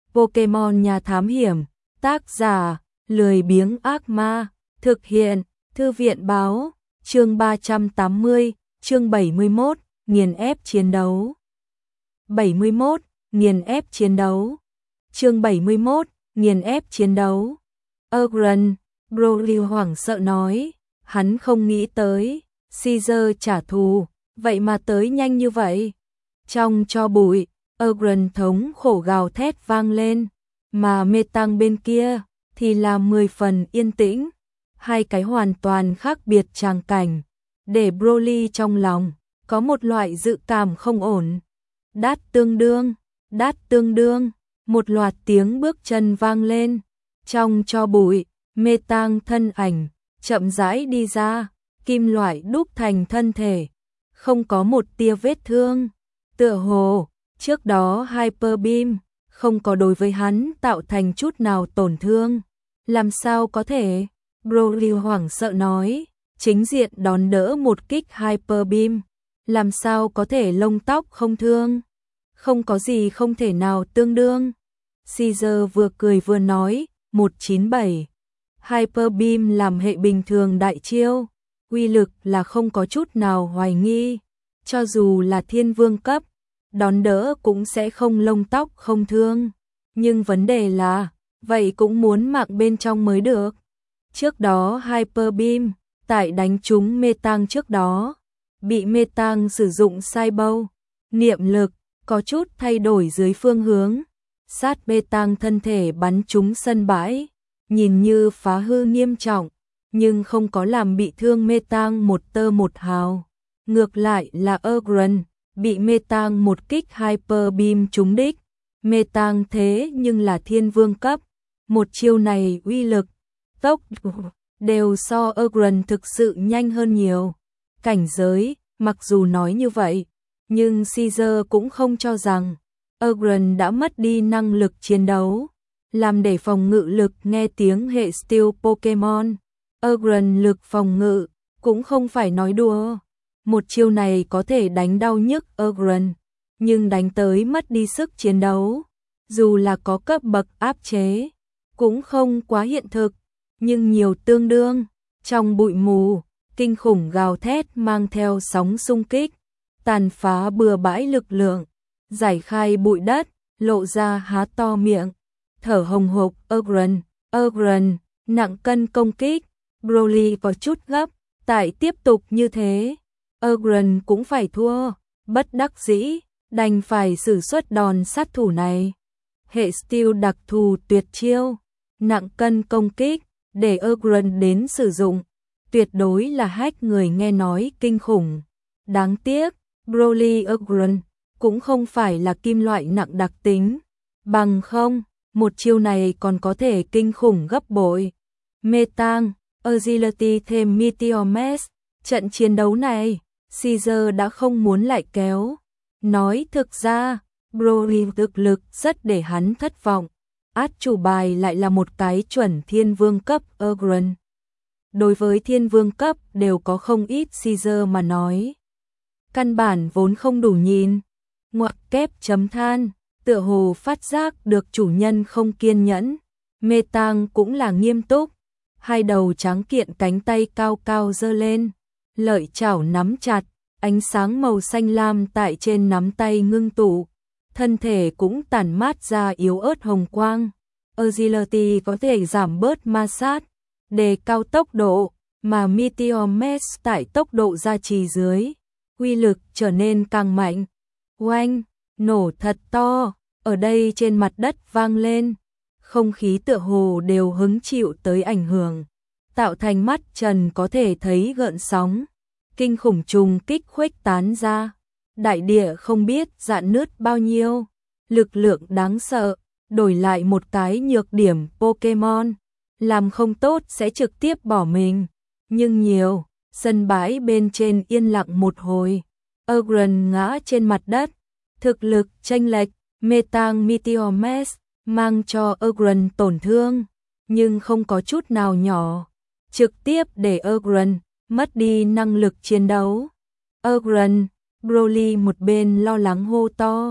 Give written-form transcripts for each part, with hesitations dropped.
Pokemon nhà thám hiểm, tác giả, lười biếng ác ma, thực hiện, thư viện báo, chương 380, chương 71, nghiền ép chiến đấu. 71, nghiền ép chiến đấu. Chương 71, nghiền ép chiến đấu. Agron, Broly hoảng sợ nói, hắn không nghĩ tới, Caesar trả thù, vậy mà tới nhanh như vậy. Trong tro bụi, Agron thống khổ gào thét vang lên, mà Metang bên kia thì là 10 phần yên tĩnh, hai cái hoàn toàn khác biệt tràng cảnh, để Broly trong lòng có một loại dự cảm không ổn. Đát tương đương, một loạt tiếng bước chân vang lên, trong tro bụi, Metang thân ảnh chậm rãi đi ra, kim loại đúc thành thân thể, không có một tia vết thương, tựa hồ trước đó Hyper Beam không có đối với hắn tạo thành chút nào tổn thương. Làm sao có thể? Broly hoảng sợ nói, chính diện đón đỡ một kích Hyper Beam, làm sao có thể lông tóc không thương? Không có gì không thể nào tương đương. Caesar vừa cười vừa nói, 197. Hyper Beam làm hệ bình thường đại chiêu, uy lực là không có chút nào hoài nghi, cho dù là thiên vương cấp, đón đỡ cũng sẽ không lông tóc không thương. Nhưng vấn đề là, vậy cũng muốn mạng bên trong mới được. Trước đó Hyper Beam, tại đánh trúng Metang trước đó, bị Metang sử dụng sai bâu, niệm lực, có chút thay đổi dưới phương hướng. Sát Metang thân thể bắn trúng sân bãi, nhìn như phá hư nghiêm trọng, nhưng không có làm bị thương Metang một tơ một hào. Ngược lại là Agron, bị Metang một kích Hyper Beam trúng đích. Metang thế nhưng là thiên vương cấp, một chiêu này uy lực, tốc đều so Agron thực sự nhanh hơn nhiều. Cảnh giới, mặc dù nói như vậy, nhưng Caesar cũng không cho rằng Agron đã mất đi năng lực chiến đấu, làm để phòng ngự lực nghe tiếng hệ Steel Pokemon. Agron lực phòng ngự cũng không phải nói đùa. Một chiêu này có thể đánh đau nhức Agron, nhưng đánh tới mất đi sức chiến đấu, dù là có cấp bậc áp chế, cũng không quá hiện thực, nhưng nhiều tương đương. Trong bụi mù, kinh khủng gào thét mang theo sóng xung kích, tàn phá bừa bãi lực lượng, giải khai bụi đất, lộ ra há to miệng, thở hồng hộc. Agron, nặng cân công kích. Broly có chút gấp, tại tiếp tục như thế, Agron cũng phải thua, bất đắc dĩ, đành phải sử xuất đòn sát thủ này. Hệ Steel đặc thù tuyệt chiêu, nặng cân công kích, để Agron đến sử dụng, tuyệt đối là hack người nghe nói kinh khủng. Đáng tiếc, Broly Agron cũng không phải là kim loại nặng đặc tính, bằng không, một chiêu này còn có thể kinh khủng gấp bội. Metang, Agility thêm Meteor Mash, trận chiến đấu này, Caesar đã không muốn lại kéo. Nói thực ra, Broly thực lực rất để hắn thất vọng. Át chủ bài lại là một cái chuẩn thiên vương cấp Agron. Đối với thiên vương cấp đều có không ít Caesar mà nói. Căn bản vốn không đủ nhìn. Ngoặc kép chấm than, tựa hồ phát giác được chủ nhân không kiên nhẫn. Metang cũng là nghiêm túc. Hai đầu trắng kiện cánh tay cao cao giơ lên, lợi chảo nắm chặt, ánh sáng màu xanh lam tại trên nắm tay ngưng tụ, thân thể cũng tản mát ra yếu ớt hồng quang. Agility có thể giảm bớt ma sát, đề cao tốc độ, mà Meteor Mash tại tốc độ gia trì dưới, uy lực trở nên càng mạnh. Oanh, nổ thật to, ở đây trên mặt đất vang lên. Không khí tựa hồ đều hứng chịu tới ảnh hưởng, tạo thành mắt trần có thể thấy gợn sóng, kinh khủng trùng kích khuếch tán ra, đại địa không biết rạn nứt bao nhiêu, lực lượng đáng sợ, đổi lại một cái nhược điểm Pokemon, làm không tốt sẽ trực tiếp bỏ mình, nhưng nhiều, sân bãi bên trên yên lặng một hồi, Agron ngã trên mặt đất, thực lực chênh lệch, Metang Meteor Mash mang cho Agron tổn thương, nhưng không có chút nào nhỏ, trực tiếp để Agron mất đi năng lực chiến đấu. Agron, Broly một bên lo lắng hô to,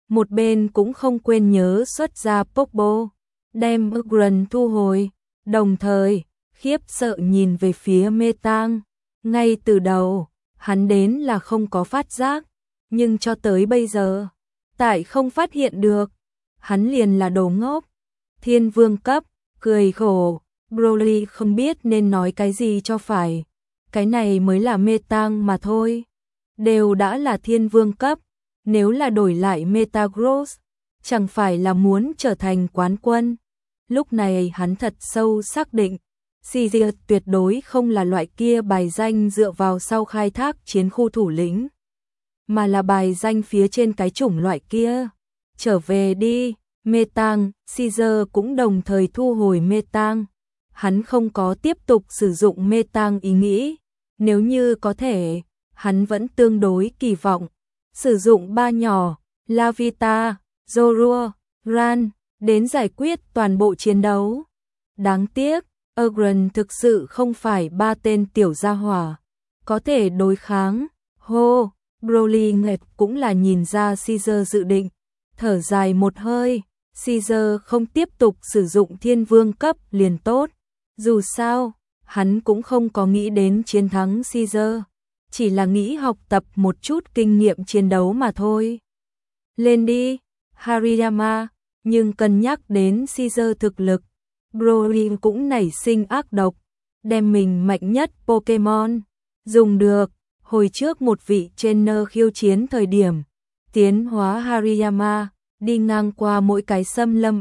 một bên cũng không quên nhớ xuất ra Pokeball, đem Ugran thu hồi, đồng thời khiếp sợ nhìn về phía Mê Tang. Ngay từ đầu, hắn đến là không có phát giác, nhưng cho tới bây giờ, tại không phát hiện được, hắn liền là đồ ngốc. Thiên vương cấp, cười khổ, Broly không biết nên nói cái gì cho phải. Cái này mới là Mê Tang mà thôi. Đều đã là thiên vương cấp, nếu là đổi lại Metagross, chẳng phải là muốn trở thành quán quân. Lúc này hắn thật sâu xác định, Caesar tuyệt đối không là loại kia bài danh dựa vào sau khai thác chiến khu thủ lĩnh, mà là bài danh phía trên cái chủng loại kia. Trở về đi, Mê Tang. Caesar cũng đồng thời thu hồi Mê Tang. Hắn không có tiếp tục sử dụng Mê Tang ý nghĩ, nếu như có thể, hắn vẫn tương đối kỳ vọng sử dụng ba nhỏ Lavita, Zorua, Ran đến giải quyết toàn bộ chiến đấu. Đáng tiếc, Ugran thực sự không phải ba tên tiểu gia hỏa có thể đối kháng. Hô, Broly nghẹt cũng là nhìn ra Caesar dự định, thở dài một hơi. Caesar không tiếp tục sử dụng thiên vương cấp liền tốt, dù sao, hắn cũng không có nghĩ đến chiến thắng Caesar, chỉ là nghĩ học tập một chút kinh nghiệm chiến đấu mà thôi. Lên đi, Hariyama, nhưng cân nhắc đến Caesar thực lực, Broly cũng nảy sinh ác độc, đem mình mạnh nhất Pokemon dùng được. Hồi trước một vị trainer khiêu chiến thời điểm, tiến hóa Hariyama, đi ngang qua mỗi cái xâm lâm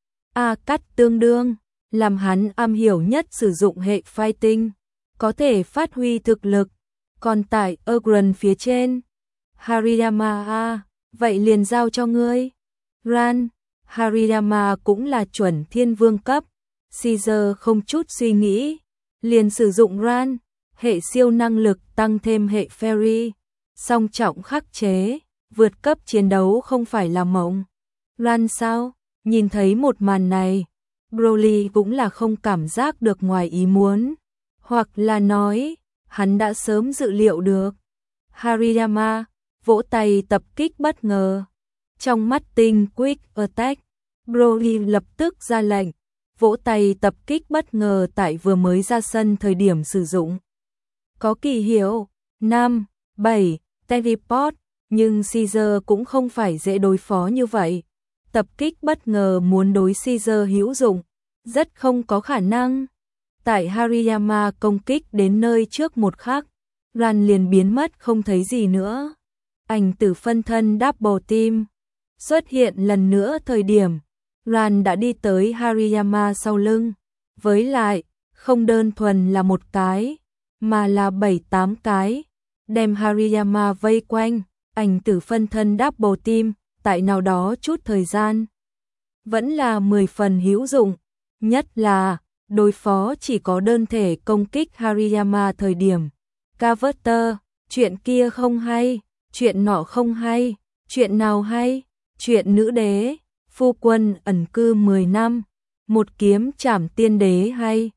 cắt tương đương, làm hắn am hiểu nhất sử dụng hệ fighting, có thể phát huy thực lực. Còn tại Ugran phía trên, Hariyama vậy liền giao cho ngươi. Ran, Hariyama cũng là chuẩn thiên vương cấp. Caesar không chút suy nghĩ, liền sử dụng Ran, hệ siêu năng lực tăng thêm hệ Fairy, song trọng khắc chế, vượt cấp chiến đấu không phải là mộng. Ran sao? Nhìn thấy một màn này, Broly cũng là không cảm giác được ngoài ý muốn, hoặc là nói, hắn đã sớm dự liệu được. Hariyama vỗ tay tập kích bất ngờ. Trong mắt tinh Quick Attack, Broly lập tức ra lệnh, vỗ tay tập kích bất ngờ tại vừa mới ra sân thời điểm sử dụng. Có kỳ hiệu 5, 7, teleport, nhưng Caesar cũng không phải dễ đối phó như vậy. Tập kích bất ngờ muốn đối Caesar hữu dụng, rất không có khả năng. Tại Hariyama công kích đến nơi trước một khắc, Ran liền biến mất không thấy gì nữa. Ảnh tử phân thân Double Team xuất hiện lần nữa thời điểm, Ran đã đi tới Hariyama sau lưng. Với lại, không đơn thuần là một cái, mà là 7-8 cái, đem Hariyama vây quanh. Ảnh tử phân thân Double Team, tại nào đó chút thời gian, vẫn là 10 phần hữu dụng, nhất là đối phó chỉ có đơn thể công kích Hariyama thời điểm. Carver, chuyện kia không hay, chuyện nọ không hay, chuyện nào hay, chuyện nữ đế, phu quân ẩn cư 10 năm, một kiếm trảm tiên đế hay.